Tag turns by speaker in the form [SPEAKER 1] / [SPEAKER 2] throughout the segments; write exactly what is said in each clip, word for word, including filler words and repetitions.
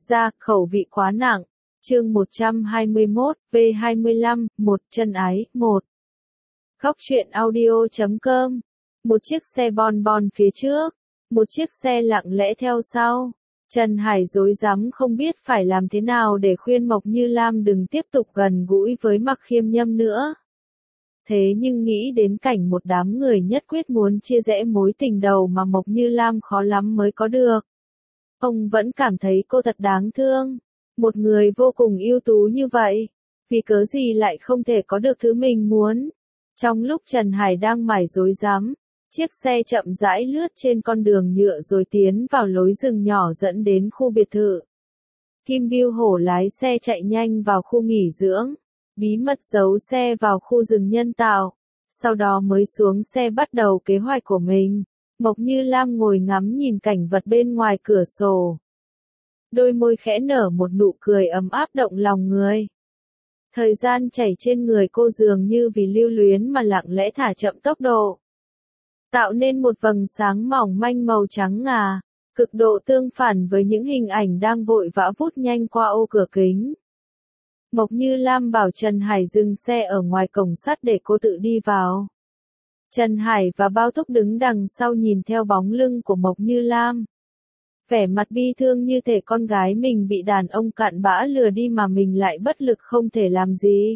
[SPEAKER 1] ra, khẩu vị quá nặng. Chương một trăm hai mươi mốt, V hai mươi lăm, một chân ái, một. Khóc chuyện audio chấm com. Một chiếc xe bon bon phía trước, một chiếc xe lặng lẽ theo sau. Trần Hải rối rắm không biết phải làm thế nào để khuyên Mộc Như Lam đừng tiếp tục gần gũi với Mạc Khiêm Nhâm nữa. Thế nhưng nghĩ đến cảnh một đám người nhất quyết muốn chia rẽ mối tình đầu mà Mộc Như Lam khó lắm mới có được. Ông vẫn cảm thấy cô thật đáng thương. Một người vô cùng ưu tú như vậy, vì cớ gì lại không thể có được thứ mình muốn. Trong lúc Trần Hải đang mải rối rắm, chiếc xe chậm rãi lướt trên con đường nhựa rồi tiến vào lối rừng nhỏ dẫn đến khu biệt thự. Kim Bưu Hổ lái xe chạy nhanh vào khu nghỉ dưỡng, bí mật giấu xe vào khu rừng nhân tạo, sau đó mới xuống xe bắt đầu kế hoạch của mình. Mộc Như Lam ngồi ngắm nhìn cảnh vật bên ngoài cửa sổ. Đôi môi khẽ nở một nụ cười ấm áp động lòng người. Thời gian chảy trên người cô dường như vì lưu luyến mà lặng lẽ thả chậm tốc độ, tạo nên một vầng sáng mỏng manh màu trắng ngà, cực độ tương phản với những hình ảnh đang vội vã vút nhanh qua ô cửa kính. Mộc Như Lam bảo Trần Hải dừng xe ở ngoài cổng sắt để cô tự đi vào. Trần Hải và Bao Túc đứng đằng sau nhìn theo bóng lưng của Mộc Như Lam. Vẻ mặt bi thương như thể con gái mình bị đàn ông cặn bã lừa đi mà mình lại bất lực không thể làm gì.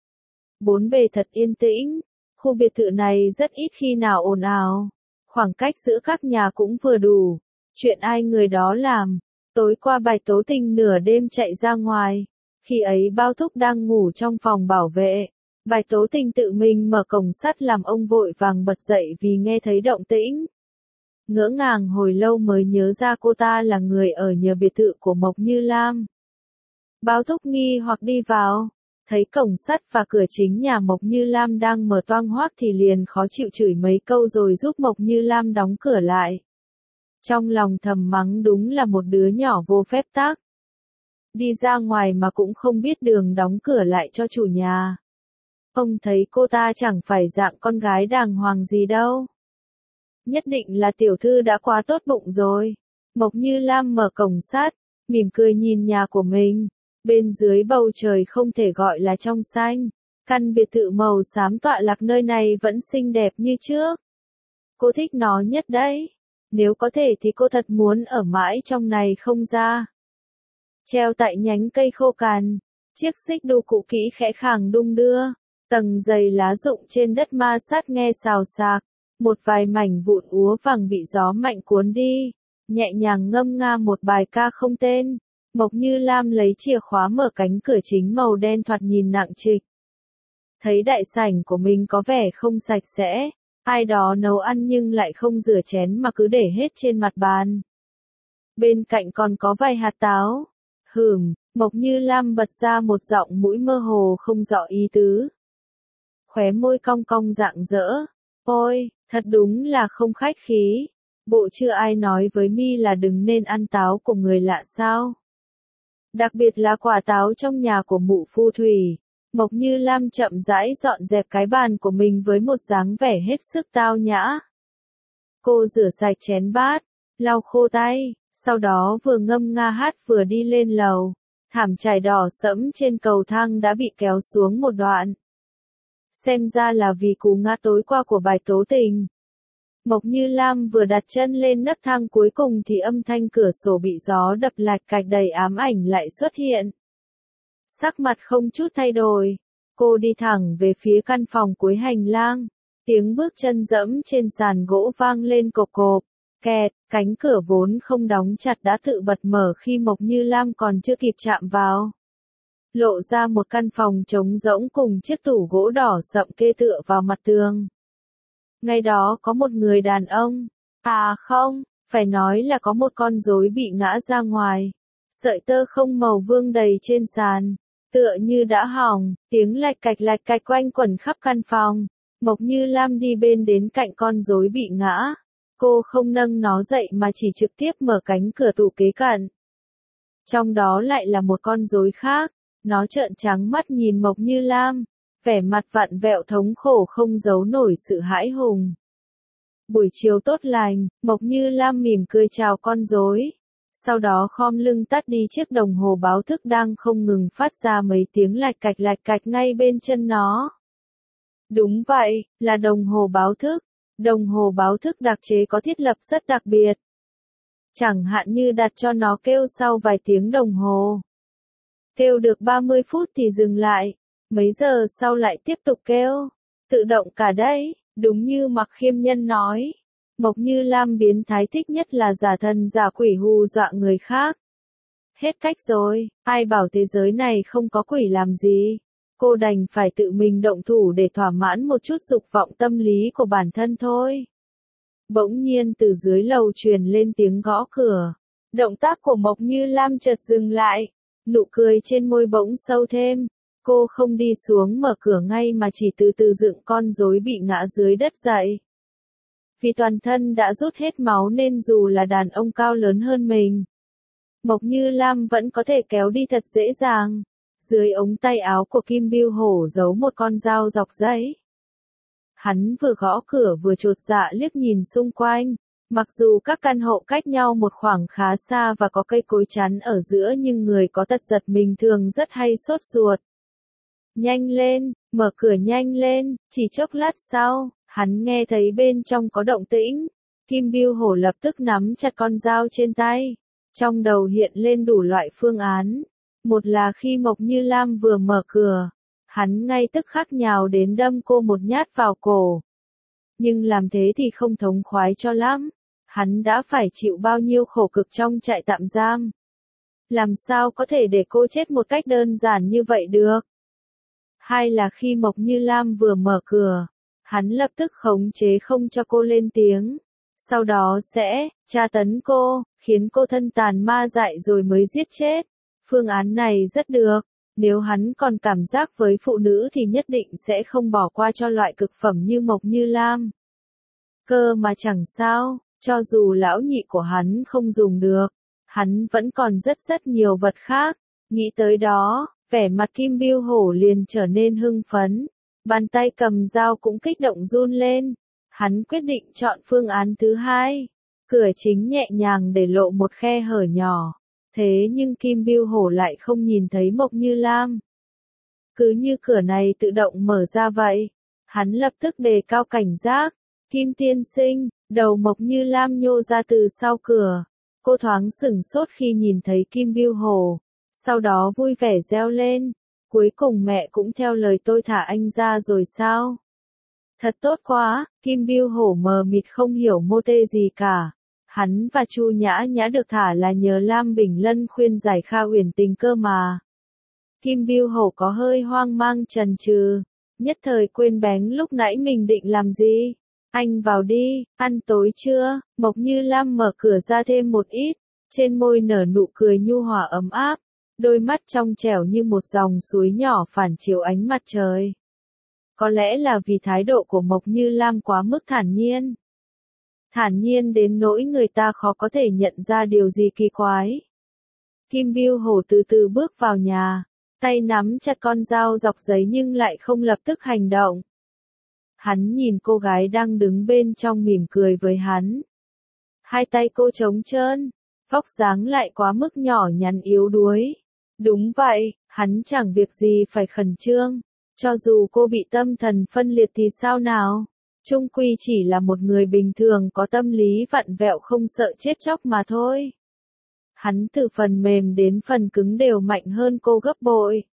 [SPEAKER 1] Bốn bề thật yên tĩnh, khu biệt thự này rất ít khi nào ồn ào, khoảng cách giữa các nhà cũng vừa đủ. Chuyện ai người đó làm. Tối qua Bạch Tố Tình nửa đêm chạy ra ngoài, khi ấy Bao Thúc đang ngủ trong phòng bảo vệ. Bạch Tố Tình tự mình mở cổng sắt làm ông vội vàng bật dậy vì nghe thấy động tĩnh. Ngỡ ngàng hồi lâu mới nhớ ra cô ta là người ở nhờ biệt thự của Mộc Như Lam. Bao Thúc nghi hoặc đi vào, thấy cổng sắt và cửa chính nhà Mộc Như Lam đang mở toang hoác thì liền khó chịu chửi mấy câu rồi giúp Mộc Như Lam đóng cửa lại. Trong lòng thầm mắng đúng là một đứa nhỏ vô phép tắc. Đi ra ngoài mà cũng không biết đường đóng cửa lại cho chủ nhà. Ông thấy cô ta chẳng phải dạng con gái đàng hoàng gì đâu. Nhất định là tiểu thư đã quá tốt bụng rồi. Mộc Như Lam mở cổng sắt, mỉm cười nhìn nhà của mình. Bên dưới bầu trời không thể gọi là trong xanh. Căn biệt thự màu xám tọa lạc nơi này vẫn xinh đẹp như trước. Cô thích nó nhất đấy. Nếu có thể thì cô thật muốn ở mãi trong này không ra. Treo tại nhánh cây khô cằn, chiếc xích đu cũ kỹ khẽ khàng đung đưa. Tầng dày lá rụng trên đất ma sát nghe xào xạc. Một vài mảnh vụn úa vàng bị gió mạnh cuốn đi, nhẹ nhàng ngâm nga một bài ca không tên. Mộc Như Lam lấy chìa khóa mở cánh cửa chính màu đen thoạt nhìn nặng trịch. Thấy đại sảnh của mình có vẻ không sạch sẽ, ai đó nấu ăn nhưng lại không rửa chén mà cứ để hết trên mặt bàn. Bên cạnh còn có vài hạt táo. Hừm, Mộc Như Lam bật ra một giọng mũi mơ hồ không rõ ý tứ. Khóe môi cong cong rạng rỡ. Ôi, thật đúng là không khách khí. Bộ chưa ai nói với mi là đừng nên ăn táo của người lạ sao? Đặc biệt là quả táo trong nhà của mụ Phu Thủy. Mộc Như Lam chậm rãi dọn dẹp cái bàn của mình với một dáng vẻ hết sức tao nhã. Cô rửa sạch chén bát, lau khô tay, sau đó vừa ngâm nga hát vừa đi lên lầu. Thảm trải đỏ sẫm trên cầu thang đã bị kéo xuống một đoạn. Xem ra là vì cú ngã tối qua của Bạch Tố Tình. Mộc Như Lam vừa đặt chân lên nấc thang cuối cùng thì âm thanh cửa sổ bị gió đập lạch cạch đầy ám ảnh lại xuất hiện. Sắc mặt không chút thay đổi, cô đi thẳng về phía căn phòng cuối hành lang. Tiếng bước chân dẫm trên sàn gỗ vang lên cộp cộp, kẹt, cánh cửa vốn không đóng chặt đã tự bật mở khi Mộc Như Lam còn chưa kịp chạm vào. Lộ ra một căn phòng trống rỗng cùng chiếc tủ gỗ đỏ sậm kê tựa vào mặt tường. Ngay đó có một người đàn ông. À không, phải nói là có một con rối bị ngã ra ngoài. Sợi tơ không màu vương đầy trên sàn, tựa như đã hỏng, tiếng lạch cạch lạch cạch quanh quẩn khắp căn phòng. Mộc Như Lam đi bên đến cạnh con rối bị ngã. Cô không nâng nó dậy mà chỉ trực tiếp mở cánh cửa tủ kế cận. Trong đó lại là một con rối khác. Nó trợn trắng mắt nhìn Mộc Như Lam, vẻ mặt vặn vẹo thống khổ không giấu nổi sự hãi hùng. Buổi chiều tốt lành, Mộc Như Lam mỉm cười chào con rối. sau đó khom lưng tắt đi chiếc đồng hồ báo thức đang không ngừng phát ra mấy tiếng lạch cạch lạch cạch ngay bên chân nó. Đúng vậy, là đồng hồ báo thức. Đồng hồ báo thức đặc chế có thiết lập rất đặc biệt. Chẳng hạn như đặt cho nó kêu sau vài tiếng đồng hồ. Kêu được ba mươi phút thì dừng lại, mấy giờ sau lại tiếp tục kêu. Tự động cả đấy, đúng như Mạc Khiêm Nhân nói. Mộc Như Lam biến thái thích nhất là giả thần giả quỷ hù dọa người khác. Hết cách rồi, ai bảo thế giới này không có quỷ làm gì. Cô đành phải tự mình động thủ để thỏa mãn một chút dục vọng tâm lý của bản thân thôi. Bỗng nhiên từ dưới lầu truyền lên tiếng gõ cửa. Động tác của Mộc Như Lam chợt dừng lại. Nụ cười trên môi bỗng sâu thêm. Cô không đi xuống mở cửa ngay mà chỉ từ từ dựng con rối bị ngã dưới đất dậy. Vì toàn thân đã rút hết máu nên dù là đàn ông cao lớn hơn mình, Mộc Như Lam vẫn có thể kéo đi thật dễ dàng. Dưới ống tay áo của Kim Bưu Hổ giấu một con dao dọc giấy. Hắn vừa gõ cửa vừa chột dạ liếc nhìn xung quanh. Mặc dù các căn hộ cách nhau một khoảng khá xa và có cây cối chắn ở giữa nhưng người có tật giật mình thường rất hay sốt ruột. Nhanh lên, mở cửa nhanh lên, chỉ chốc lát sau, hắn nghe thấy bên trong có động tĩnh. Kim Bưu Hổ lập tức nắm chặt con dao trên tay. Trong đầu hiện lên đủ loại phương án. Một là khi Mộc Như Lam vừa mở cửa, hắn ngay tức khắc nhào đến đâm cô một nhát vào cổ. Nhưng làm thế thì không thống khoái cho lắm. Hắn đã phải chịu bao nhiêu khổ cực trong trại tạm giam. Làm sao có thể để cô chết một cách đơn giản như vậy được? Hai là khi Mộc Như Lam vừa mở cửa, hắn lập tức khống chế không cho cô lên tiếng. Sau đó sẽ tra tấn cô, khiến cô thân tàn ma dại rồi mới giết chết. Phương án này rất được, nếu hắn còn cảm giác với phụ nữ thì nhất định sẽ không bỏ qua cho loại cực phẩm như Mộc Như Lam. Cơ mà chẳng sao, cho dù lão nhị của hắn không dùng được, hắn vẫn còn rất rất nhiều vật khác. Nghĩ tới đó, vẻ mặt Kim Bưu Hổ liền trở nên hưng phấn, bàn tay cầm dao cũng kích động run lên. Hắn quyết định chọn phương án thứ hai. Cửa chính nhẹ nhàng để lộ một khe hở nhỏ. Thế nhưng Kim Bưu Hổ lại không nhìn thấy Mộc Như Lam. Cứ như cửa này tự động mở ra vậy. Hắn lập tức đề cao cảnh giác. Kim tiên sinh, đầu Mộc Như Lam nhô ra từ sau cửa. Cô thoáng sửng sốt khi nhìn thấy Kim Bưu Hổ. Sau đó vui vẻ reo lên. Cuối cùng mẹ cũng theo lời tôi thả anh ra rồi sao? Thật tốt quá, Kim Bưu Hổ mờ mịt không hiểu mô tê gì cả. Hắn và Chu Nhã Nhã được thả là nhờ Lam Bình Lân khuyên giải Kha Uyển Tình cơ mà. Kim Bưu Hổ có hơi hoang mang chần chừ, nhất thời quên bén lúc nãy mình định làm gì. Anh vào đi, ăn tối chưa? Mộc Như Lam mở cửa ra thêm một ít, trên môi nở nụ cười nhu hòa ấm áp, đôi mắt trong trẻo như một dòng suối nhỏ phản chiếu ánh mặt trời. Có lẽ là vì thái độ của Mộc Như Lam quá mức thản nhiên. Thản nhiên đến nỗi người ta khó có thể nhận ra điều gì kỳ quái. Kim Bưu Hổ từ từ bước vào nhà, tay nắm chặt con dao dọc giấy nhưng lại không lập tức hành động. Hắn nhìn cô gái đang đứng bên trong mỉm cười với hắn. Hai tay cô trống trơn, vóc dáng lại quá mức nhỏ nhắn yếu đuối. Đúng vậy, hắn chẳng việc gì phải khẩn trương. Cho dù cô bị tâm thần phân liệt thì sao nào? Chung quy chỉ là một người bình thường có tâm lý vặn vẹo không sợ chết chóc mà thôi. Hắn từ phần mềm đến phần cứng đều mạnh hơn cô gấp bội.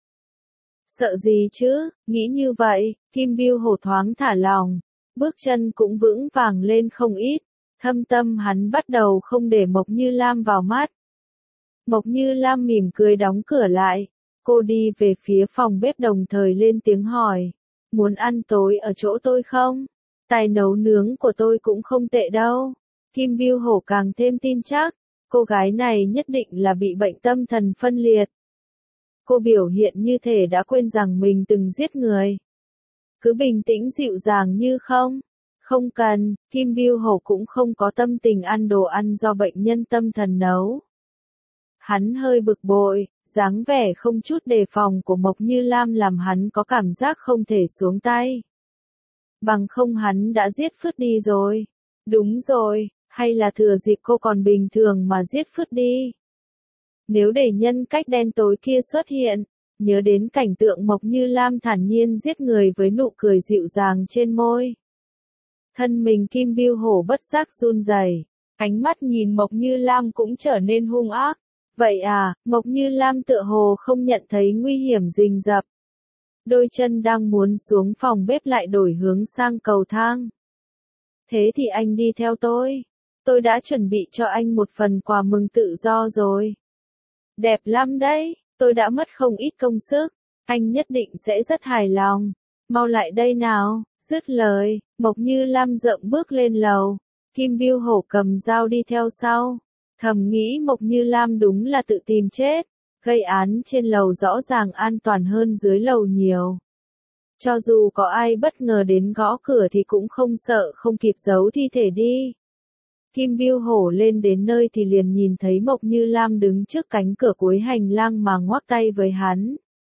[SPEAKER 1] Sợ gì chứ, nghĩ như vậy, Kim Bưu Hổ thoáng thả lòng, bước chân cũng vững vàng lên không ít, thâm tâm hắn bắt đầu không để Mộc Như Lam vào mắt. Mộc Như Lam mỉm cười đóng cửa lại, cô đi về phía phòng bếp đồng thời lên tiếng hỏi, muốn ăn tối ở chỗ tôi không? Tài nấu nướng của tôi cũng không tệ đâu. Kim Bưu Hổ càng thêm tin chắc, cô gái này nhất định là bị bệnh tâm thần phân liệt. Cô biểu hiện như thể đã quên rằng mình từng giết người. Cứ bình tĩnh dịu dàng như không. Không cần, Kim Bưu Hổ cũng không có tâm tình ăn đồ ăn do bệnh nhân tâm thần nấu. Hắn hơi bực bội, dáng vẻ không chút đề phòng của Mộc Như Lam làm hắn có cảm giác không thể xuống tay. Bằng không hắn đã giết phứt đi rồi. Đúng rồi, Hay là thừa dịp cô còn bình thường mà giết phứt đi? Nếu để nhân cách đen tối kia xuất hiện, nhớ đến cảnh tượng Mộc Như Lam thản nhiên giết người với nụ cười dịu dàng trên môi. Thân mình Kim Bưu Hổ bất giác run rẩy, ánh mắt nhìn Mộc Như Lam cũng trở nên hung ác. Vậy à, Mộc Như Lam tựa hồ không nhận thấy nguy hiểm rình rập. Đôi chân đang muốn xuống phòng bếp lại đổi hướng sang cầu thang. Thế thì anh đi theo tôi. Tôi đã chuẩn bị cho anh một phần quà mừng tự do rồi. Đẹp lắm đấy, tôi đã mất không ít công sức. Anh nhất định sẽ rất hài lòng. Mau lại đây nào. Dứt lời, Mộc Như Lam dậm bước lên lầu. Kim Bưu Hổ cầm dao đi theo sau. Thầm nghĩ Mộc Như Lam đúng là tự tìm chết. Gây án trên lầu rõ ràng an toàn hơn dưới lầu nhiều. Cho dù có ai bất ngờ đến gõ cửa thì cũng không sợ không kịp giấu thi thể đi. Kim Bưu Hổ lên đến nơi thì liền nhìn thấy Mộc Như Lam đứng trước cánh cửa cuối hành lang mà ngoắc tay với hắn.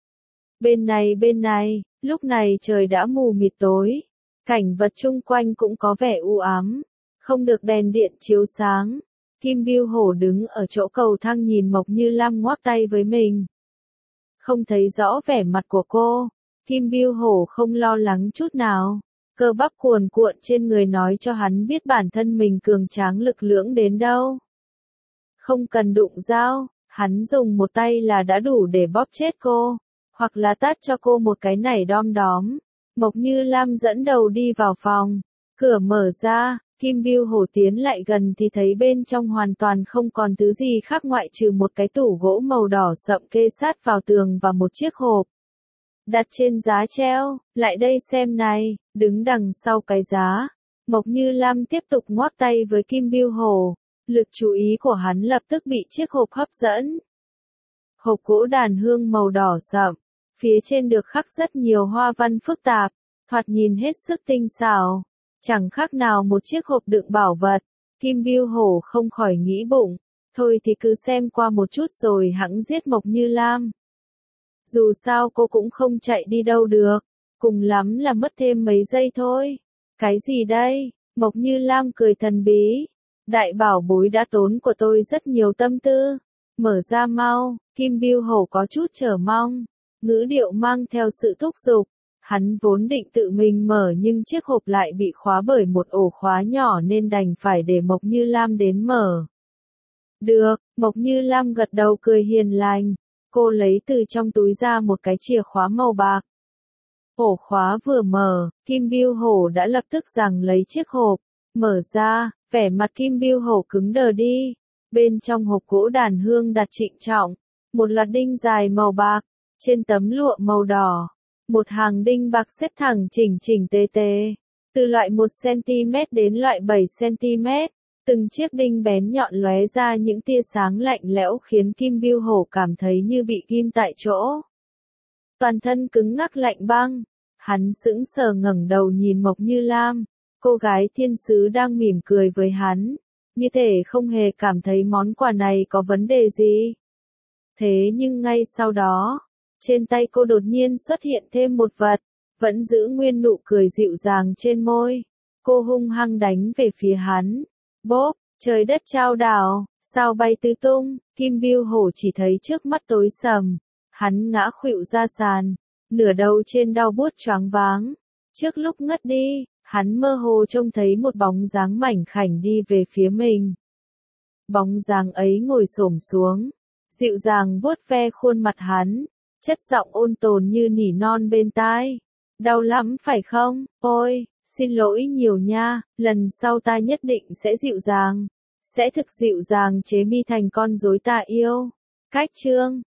[SPEAKER 1] Bên này bên này, lúc này trời đã mù mịt tối. Cảnh vật chung quanh cũng có vẻ u ám, không được đèn điện chiếu sáng. Kim Bưu Hổ đứng ở chỗ cầu thang nhìn Mộc Như Lam ngoắc tay với mình. Không thấy rõ vẻ mặt của cô, Kim Bưu Hổ không lo lắng chút nào. Cơ bắp cuồn cuộn trên người nói cho hắn biết bản thân mình cường tráng lực lưỡng đến đâu. Không cần đụng dao, hắn dùng một tay là đã đủ để bóp chết cô, hoặc là tát cho cô một cái nảy đom đóm. Mộc Như Lam dẫn đầu đi vào phòng, cửa mở ra, Kim Bưu Hổ tiến lại gần thì thấy bên trong hoàn toàn không còn thứ gì khác ngoại trừ một cái tủ gỗ màu đỏ sậm kê sát vào tường và một chiếc hộp đặt trên giá treo. Lại đây xem này. Đứng đằng sau cái giá, Mộc Như Lam tiếp tục ngoắc tay với Kim Bưu Hổ. Lực chú ý của hắn lập tức bị chiếc hộp hấp dẫn. Hộp gỗ đàn hương màu đỏ sậm, phía trên được khắc rất nhiều hoa văn phức tạp, thoạt nhìn hết sức tinh xảo, chẳng khác nào một chiếc hộp đựng bảo vật. Kim Bưu Hổ không khỏi nghĩ bụng, thôi thì cứ xem qua một chút rồi hẵng giết Mộc Như Lam. Dù sao cô cũng không chạy đi đâu được, cùng lắm là mất thêm mấy giây thôi. Cái gì đây? Mộc Như Lam cười thần bí. Đại bảo bối đã tốn của tôi rất nhiều tâm tư. Mở ra mau. Kim Bưu Hổ có chút chờ mong, ngữ điệu mang theo sự thúc giục. Hắn vốn định tự mình mở nhưng chiếc hộp lại bị khóa bởi một ổ khóa nhỏ nên đành phải để Mộc Như Lam đến mở. Được, Mộc Như Lam gật đầu cười hiền lành. Cô lấy từ trong túi ra một cái chìa khóa màu bạc. Ổ khóa vừa mở, Kim Bưu Hổ đã lập tức giằng lấy chiếc hộp. Mở ra, vẻ mặt Kim Bưu Hổ cứng đờ đi. Bên trong hộp gỗ đàn hương đặt trịnh trọng, một loạt đinh dài màu bạc, trên tấm lụa màu đỏ. Một hàng đinh bạc xếp thẳng chỉnh chỉnh tề tề, từ loại một xăng-ti-mét đến loại bảy xăng-ti-mét. Từng chiếc đinh bén nhọn lóe ra những tia sáng lạnh lẽo khiến Kim Bưu Hổ cảm thấy như bị ghim tại chỗ. Toàn thân cứng ngắc lạnh băng, hắn sững sờ ngẩng đầu nhìn Mộc Như Lam, cô gái thiên sứ đang mỉm cười với hắn, như thể không hề cảm thấy món quà này có vấn đề gì. Thế nhưng ngay sau đó, trên tay cô đột nhiên xuất hiện thêm một vật, vẫn giữ nguyên nụ cười dịu dàng trên môi. Cô hung hăng đánh về phía hắn. Bốp, trời đất chao đảo, sao bay tứ tung. Kim Bưu Hổ chỉ thấy trước mắt tối sầm, hắn ngã khuỵu ra sàn, nửa đầu trên đau buốt choáng váng. Trước lúc ngất đi, hắn mơ hồ trông thấy một bóng dáng mảnh khảnh đi về phía mình. Bóng dáng ấy ngồi xổm xuống, dịu dàng vuốt ve khuôn mặt hắn, chất giọng ôn tồn như nỉ non bên tai. Đau lắm phải không? Ôi, xin lỗi nhiều nha, lần sau ta nhất định sẽ dịu dàng, sẽ thực dịu dàng chế mi thành con rối ta yêu. Cách chương